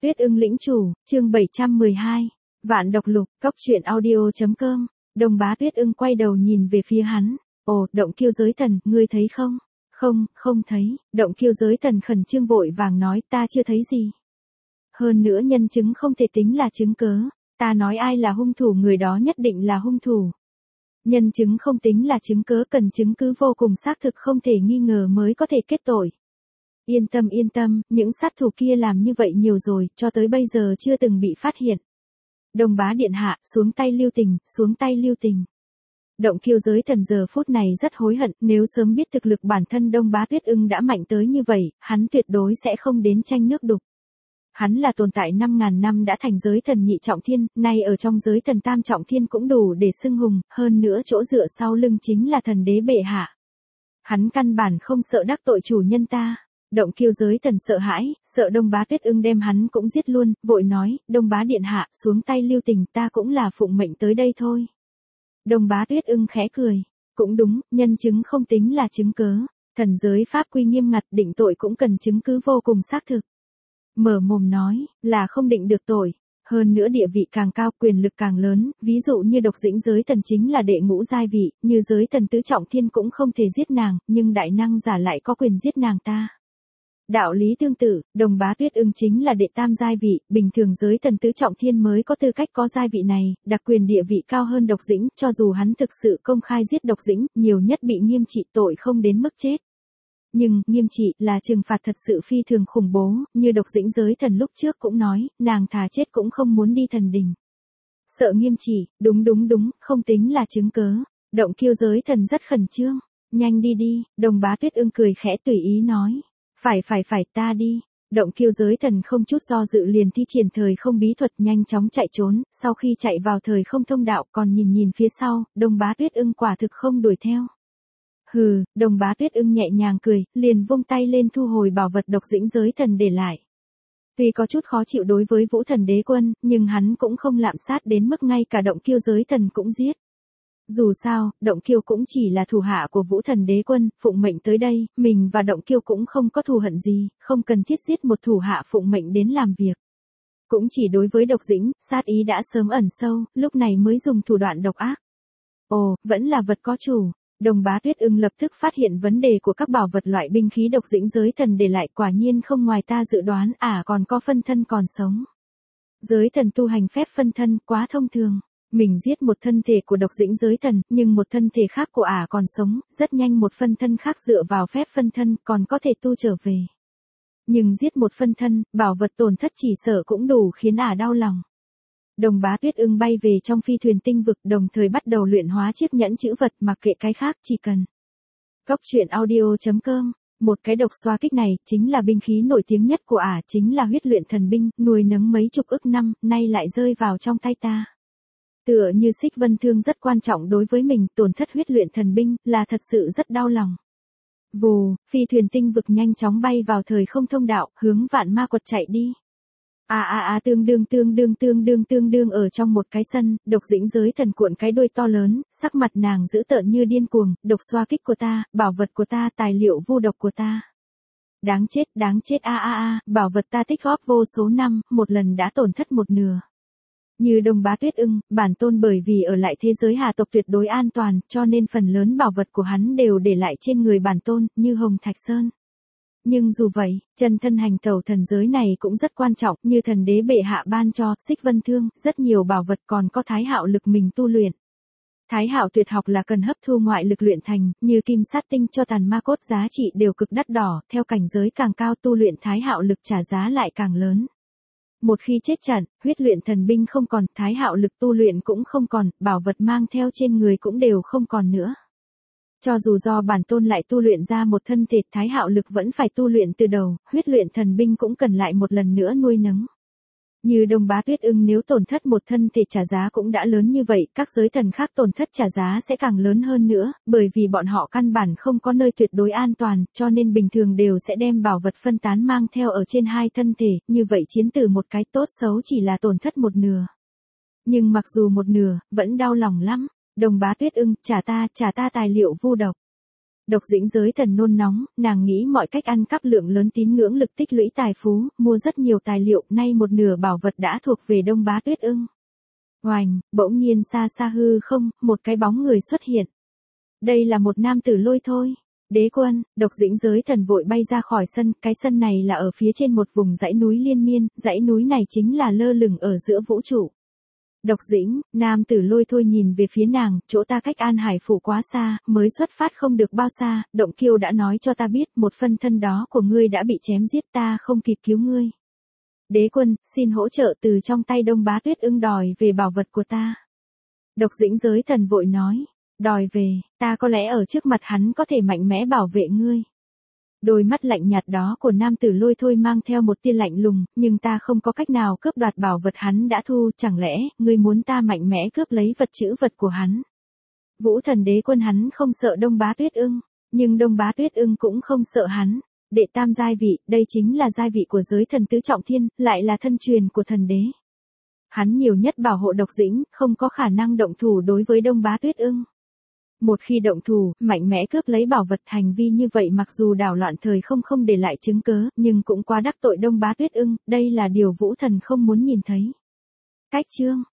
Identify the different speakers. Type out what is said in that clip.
Speaker 1: Tuyết ưng lĩnh chủ, chương 712. Vạn độc lục, cốc truyện audio.com. Đồng Bá Tuyết ưng quay đầu nhìn về phía hắn. Ồ, Động Kiêu Giới Thần, ngươi thấy không? Không thấy. Động Kiêu Giới Thần khẩn trương vội vàng nói, ta chưa thấy gì. Hơn nữa nhân chứng không thể tính là chứng cớ. Ta nói ai là hung thủ, người đó nhất định là hung thủ. Nhân chứng không tính là chứng cớ, cần chứng cứ vô cùng xác thực không thể nghi ngờ mới có thể kết tội. Yên tâm, những sát thủ kia làm như vậy nhiều rồi, cho tới bây giờ chưa từng bị phát hiện. Đồng Bá điện hạ, xuống tay lưu tình. Động Kiêu Giới Thần giờ phút này rất hối hận, nếu sớm biết thực lực bản thân Đông Bá Tuyết ưng đã mạnh tới như vậy, hắn tuyệt đối sẽ không đến tranh nước đục. Hắn là tồn tại 5.000 năm đã thành giới thần nhị trọng thiên, nay ở trong giới thần tam trọng thiên cũng đủ để xưng hùng, hơn nữa chỗ dựa sau lưng chính là thần đế bệ hạ. Hắn căn bản không sợ đắc tội chủ nhân ta. Động Kiêu Giới Thần sợ hãi, sợ Đông Bá Tuyết ưng đem hắn cũng giết luôn, vội nói, Đông Bá điện hạ, xuống tay lưu tình, ta cũng là phụng mệnh tới đây thôi. Đông Bá Tuyết ưng khẽ cười, cũng đúng, nhân chứng không tính là chứng cớ, thần giới pháp quy nghiêm ngặt, định tội cũng cần chứng cứ vô cùng xác thực. Mở mồm nói, là không định được tội, hơn nữa địa vị càng cao, quyền lực càng lớn, ví dụ như Độc Dĩnh Giới Thần chính là đệ ngũ giai vị, như giới thần tứ trọng thiên cũng không thể giết nàng, nhưng đại năng giả lại có quyền giết nàng ta. Đạo lý tương tự, Đồng Bá Tuyết ưng chính là đệ tam giai vị, bình thường giới thần tứ trọng thiên mới có tư cách có giai vị này, đặc quyền địa vị cao hơn Độc Dĩnh, cho dù hắn thực sự công khai giết Độc Dĩnh, nhiều nhất bị nghiêm trị, tội không đến mức chết. Nhưng, nghiêm trị là trừng phạt thật sự phi thường khủng bố, như Độc Dĩnh Giới Thần lúc trước cũng nói, nàng thà chết cũng không muốn đi thần đình. Sợ nghiêm trị, đúng, không tính là chứng cớ. Động Kiêu Giới Thần rất khẩn trương, nhanh đi, Đồng Bá Tuyết ưng cười khẽ tùy ý nói. Phải, ta đi. Động Kiêu Giới Thần không chút do dự liền thi triển thời không bí thuật nhanh chóng chạy trốn, sau khi chạy vào thời không thông đạo còn nhìn phía sau, Đồng Bá Tuyết ưng quả thực không đuổi theo. Hừ, Đồng Bá Tuyết ưng nhẹ nhàng cười, liền vung tay lên thu hồi bảo vật Độc Dĩnh Giới Thần để lại. Tuy có chút khó chịu đối với Vũ Thần Đế Quân, nhưng hắn cũng không lạm sát đến mức ngay cả Động Kiêu Giới Thần cũng giết. Dù sao, Động Kiêu cũng chỉ là thủ hạ của Vũ Thần Đế Quân, phụng mệnh tới đây, mình và Động Kiêu cũng không có thù hận gì, không cần thiết giết một thủ hạ phụng mệnh đến làm việc. Cũng chỉ đối với Độc Dĩnh, sát ý đã sớm ẩn sâu, lúc này mới dùng thủ đoạn độc ác. Ồ, vẫn là vật có chủ. Đồng Bá Tuyết ưng lập tức phát hiện vấn đề của các bảo vật loại binh khí Độc Dĩnh Giới Thần để lại, quả nhiên không ngoài ta dự đoán, còn có phân thân còn sống. Giới thần tu hành phép phân thân quá thông thường. Mình giết một thân thể của Độc Dĩnh Giới Thần, nhưng một thân thể khác của còn sống, rất nhanh một phân thân khác dựa vào phép phân thân còn có thể tu trở về. Nhưng giết một phân thân, bảo vật tổn thất chỉ sợ cũng đủ khiến đau lòng. Đồng Bá Tuyết ưng bay về trong phi thuyền tinh vực, đồng thời bắt đầu luyện hóa chiếc nhẫn chữ vật, mặc kệ cái khác chỉ cần. Cốc truyện audio.com. Một cái độc xoa kích này chính là binh khí nổi tiếng nhất của chính là huyết luyện thần binh, nuôi nấng mấy chục ức năm, nay lại rơi vào trong tay ta. Tựa như Xích Vân Thương rất quan trọng đối với mình, tổn thất huyết luyện thần binh là thật sự rất đau lòng. Vù, phi thuyền tinh vực nhanh chóng bay vào thời không thông đạo, hướng Vạn Ma Quật chạy đi. Tương đương ở trong một cái sân, Độc Dĩnh Giới Thần cuộn cái đuôi to lớn, sắc mặt nàng dữ tợn như điên cuồng, độc xoa kích của ta, bảo vật của ta, tài liệu vu độc của ta. Đáng chết, bảo vật ta tích góp vô số năm, một lần đã tổn thất một nửa. Như Đồng Bá Tuyết ưng, bản tôn bởi vì ở lại thế giới Hà tộc tuyệt đối an toàn, cho nên phần lớn bảo vật của hắn đều để lại trên người bản tôn, như Hồng Thạch Sơn. Nhưng dù vậy, chân thân hành tẩu thần giới này cũng rất quan trọng, như thần đế bệ hạ ban cho, Xích Vân Thương, rất nhiều bảo vật còn có Thái Hạo lực mình tu luyện. Thái Hạo tuyệt học là cần hấp thu ngoại lực luyện thành, như kim sát tinh cho tàn ma cốt giá trị đều cực đắt đỏ, theo cảnh giới càng cao tu luyện Thái Hạo lực trả giá lại càng lớn. Một khi chết trận, huyết luyện thần binh không còn, Thái Hạo lực tu luyện cũng không còn, bảo vật mang theo trên người cũng đều không còn nữa. Cho dù do bản tôn lại tu luyện ra một thân thể, Thái Hạo lực vẫn phải tu luyện từ đầu, huyết luyện thần binh cũng cần lại một lần nữa nuôi nấng. Như Đồng Bá Tuyết ưng nếu tổn thất một thân thể trả giá cũng đã lớn như vậy, các giới thần khác tổn thất trả giá sẽ càng lớn hơn nữa, bởi vì bọn họ căn bản không có nơi tuyệt đối an toàn, cho nên bình thường đều sẽ đem bảo vật phân tán mang theo ở trên hai thân thể, như vậy chiến tử một cái, tốt xấu chỉ là tổn thất một nửa. Nhưng mặc dù một nửa, vẫn đau lòng lắm. Đồng Bá Tuyết ưng, trả ta tài liệu vu độc. Độc Dĩnh Giới Thần nôn nóng, nàng nghĩ mọi cách ăn cắp lượng lớn tín ngưỡng lực tích lũy tài phú, mua rất nhiều tài liệu, nay một nửa bảo vật đã thuộc về Đông Bá Tuyết Ưng. Oành, bỗng nhiên xa xa hư không, một cái bóng người xuất hiện. Đây là một nam tử Lôi Thôi. Đế quân, Độc Dĩnh Giới Thần vội bay ra khỏi sân, cái sân này là ở phía trên một vùng dãy núi liên miên, dãy núi này chính là lơ lửng ở giữa vũ trụ. Độc Dĩnh, nam tử Lôi Thôi nhìn về phía nàng, chỗ ta cách An Hải phủ quá xa, mới xuất phát không được bao xa, Động Kiêu đã nói cho ta biết, một phân thân đó của ngươi đã bị chém giết, ta không kịp cứu ngươi. Đế quân, xin hỗ trợ từ trong tay Đông Bá Tuyết Ưng đòi về bảo vật của ta. Độc Dĩnh Giới Thần vội nói, đòi về, ta có lẽ ở trước mặt hắn có thể mạnh mẽ bảo vệ ngươi. Đôi mắt lạnh nhạt đó của nam tử Lôi Thôi mang theo một tia lạnh lùng, nhưng ta không có cách nào cướp đoạt bảo vật hắn đã thu, chẳng lẽ, ngươi muốn ta mạnh mẽ cướp lấy vật chữ vật của hắn. Vũ Thần Đế quân hắn không sợ Đông Bá Tuyết Ưng, nhưng Đông Bá Tuyết Ưng cũng không sợ hắn. Đệ tam giai vị, đây chính là giai vị của giới thần tứ trọng thiên, lại là thân truyền của thần đế. Hắn nhiều nhất bảo hộ Độc Dĩnh, không có khả năng động thủ đối với Đông Bá Tuyết Ưng. Một khi động thủ, mạnh mẽ cướp lấy bảo vật, hành vi như vậy mặc dù đảo loạn thời không để lại chứng cớ, nhưng cũng quá đắc tội Đông Bá Tuyết Ưng, đây là điều Vũ Thần không muốn nhìn thấy. Cách chương